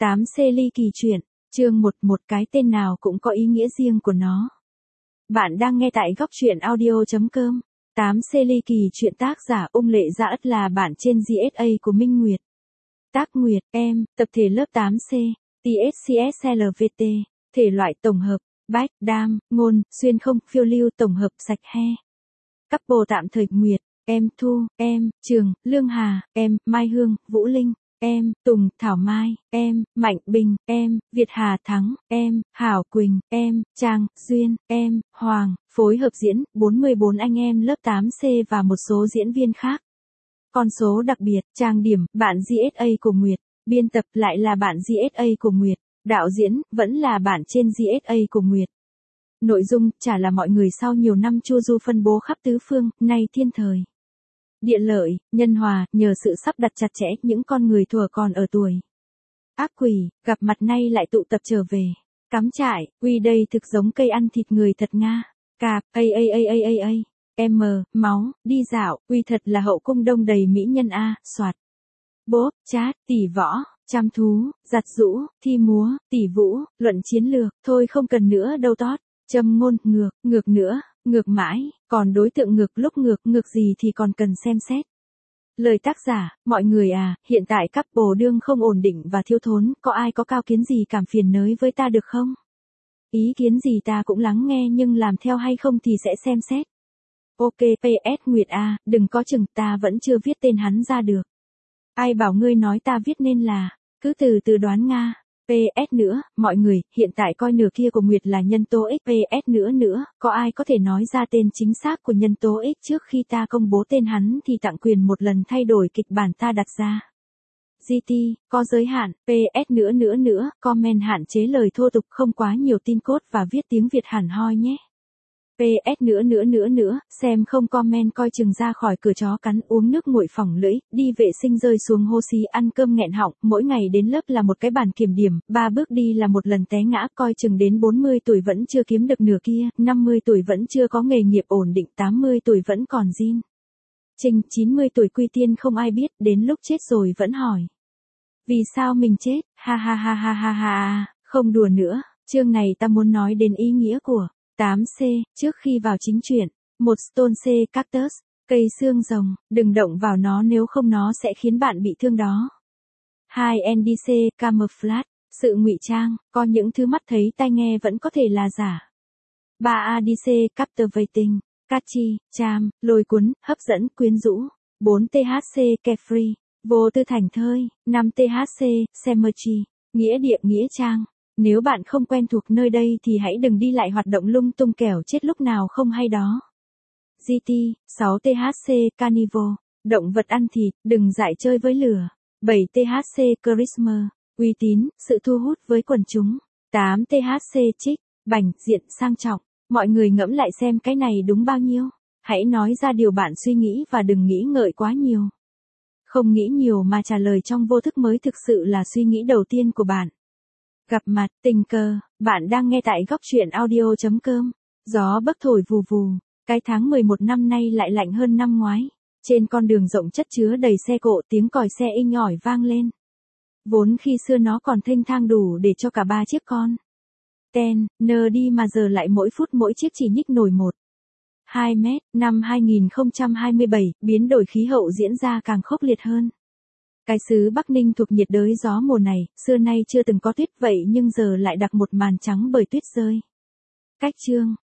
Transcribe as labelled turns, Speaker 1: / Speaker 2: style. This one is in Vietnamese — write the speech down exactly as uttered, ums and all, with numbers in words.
Speaker 1: tám C ly kỳ truyện, chương một, một cái tên nào cũng có ý nghĩa riêng của nó. Bạn đang nghe tại góc truyện audio chấm com. tám C ly kỳ truyện tác giả Ung Lệ Gia Ất là bản trên giê ét a của Minh Nguyệt. Tác Nguyệt, em, tập thể lớp tám C, T S C S L V T, thể loại tổng hợp, bách, đam, ngôn, xuyên không, phiêu lưu tổng hợp sạch he. Couple tạm thời Nguyệt, em, Thu, em, Trường, Lương Hà, em, Mai Hương, Vũ Linh, em, Tùng, Thảo Mai, em, Mạnh Bình, em, Việt Hà Thắng, em, Hảo Quỳnh, em, Trang, Duyên, em, Hoàng, phối hợp diễn, bốn mươi bốn anh em lớp tám C và một số diễn viên khác. Con số đặc biệt, trang điểm, bạn giê ét a của Nguyệt, biên tập lại là bạn giê ét a của Nguyệt, đạo diễn, vẫn là bạn trên giê ét a của Nguyệt. Nội dung, chả là mọi người sau nhiều năm chu du phân bố khắp tứ phương, nay thiên thời. Địa lợi, nhân hòa, nhờ sự sắp đặt chặt chẽ, những con người thuở còn ở tuổi ác quỷ, gặp mặt nay lại tụ tập trở về. Cắm trại, uy đây thực giống cây ăn thịt người thật Nga. Cạp, a a a a a a, m, máu, đi dạo, uy thật là hậu cung đông đầy mỹ nhân a, soạt. Bốp, chát, tỷ võ, chăm thú, giặt giũ, thi múa, tỷ vũ, luận chiến lược, thôi không cần nữa đâu tót. Châm ngôn, ngược, ngược nữa, ngược mãi, còn đối tượng ngược lúc ngược, ngược gì thì còn cần xem xét. Lời tác giả, mọi người à, hiện tại couple đương không ổn định và thiếu thốn, có ai có cao kiến gì cảm phiền nới với ta được không? Ý kiến gì ta cũng lắng nghe nhưng làm theo hay không thì sẽ xem xét. Ok pê ét Nguyệt A, đừng có chừng ta vẫn chưa viết tên hắn ra được. Ai bảo ngươi nói ta viết nên là, cứ từ từ đoán Nga. pê ét nữa, mọi người, hiện tại coi nửa kia của Nguyệt là nhân tố X. pê ét nữa nữa, có ai có thể nói ra tên chính xác của nhân tố X trước khi ta công bố tên hắn thì tặng quyền một lần thay đổi kịch bản ta đặt ra. giê tê, có giới hạn, pê ét nữa nữa nữa, comment hạn chế lời thô tục không quá nhiều tin cốt và viết tiếng Việt hẳn hoi nhé. pê ét nữa nữa nữa nữa, xem không comment coi chừng ra khỏi cửa chó cắn, uống nước nguội phỏng lưỡi, đi vệ sinh rơi xuống hô xí, ăn cơm nghẹn họng, mỗi ngày đến lớp là một cái bàn kiểm điểm, ba bước đi là một lần té ngã, coi chừng đến bốn mươi tuổi vẫn chưa kiếm được nửa kia, năm mươi tuổi vẫn chưa có nghề nghiệp ổn định, tám mươi tuổi vẫn còn zin. Trình, chín mươi tuổi quy tiên không ai biết, đến lúc chết rồi vẫn hỏi. Vì sao mình chết, ha ha ha ha ha ha, không đùa nữa, chương này ta muốn nói đến ý nghĩa của tám C, trước khi vào chính truyện. Một Stone C Cactus, cây xương rồng, đừng động vào nó nếu không nó sẽ khiến bạn bị thương đó. hai en đê xê Camouflage, sự ngụy trang, có những thứ mắt thấy tai nghe vẫn có thể là giả. ba a đê xê Captivating, catchy, charm, lôi cuốn, hấp dẫn, quyến rũ. bốn tê hát xê Carefree, vô tư thảnh thơi. năm tê hát xê Cemetery, nghĩa địa nghĩa trang. Nếu bạn không quen thuộc nơi đây thì hãy đừng đi lại hoạt động lung tung kẻo chết lúc nào không hay đó. giê tê, sáu tê hát xê Carnivore, động vật ăn thịt, đừng dại chơi với lửa. bảy tê hát xê Charisma, uy tín, sự thu hút với quần chúng. tám tê hát xê Chic, bảnh, diện, sang trọng. Mọi người ngẫm lại xem cái này đúng bao nhiêu. Hãy nói ra điều bạn suy nghĩ và đừng nghĩ ngợi quá nhiều. Không nghĩ nhiều mà trả lời trong vô thức mới thực sự là suy nghĩ đầu tiên của bạn. Gặp mặt, tình cờ, bạn đang nghe tại góc truyện audio chấm com. Gió bấc thổi vù vù, cái tháng mười một năm nay lại lạnh hơn năm ngoái. Trên con đường rộng chất chứa đầy xe cộ, tiếng còi xe inh ỏi vang lên. Vốn khi xưa nó còn thênh thang đủ để cho cả ba chiếc con ten, nơ đi mà giờ lại mỗi phút mỗi chiếc chỉ nhích nổi một. hai mét, năm hai nghìn không trăm hai mươi bảy, biến đổi khí hậu diễn ra càng khốc liệt hơn. Cái xứ Bắc Ninh thuộc nhiệt đới gió mùa này, xưa nay chưa từng có tuyết vậy nhưng giờ lại đặc một màn trắng bởi tuyết rơi. Cách chương,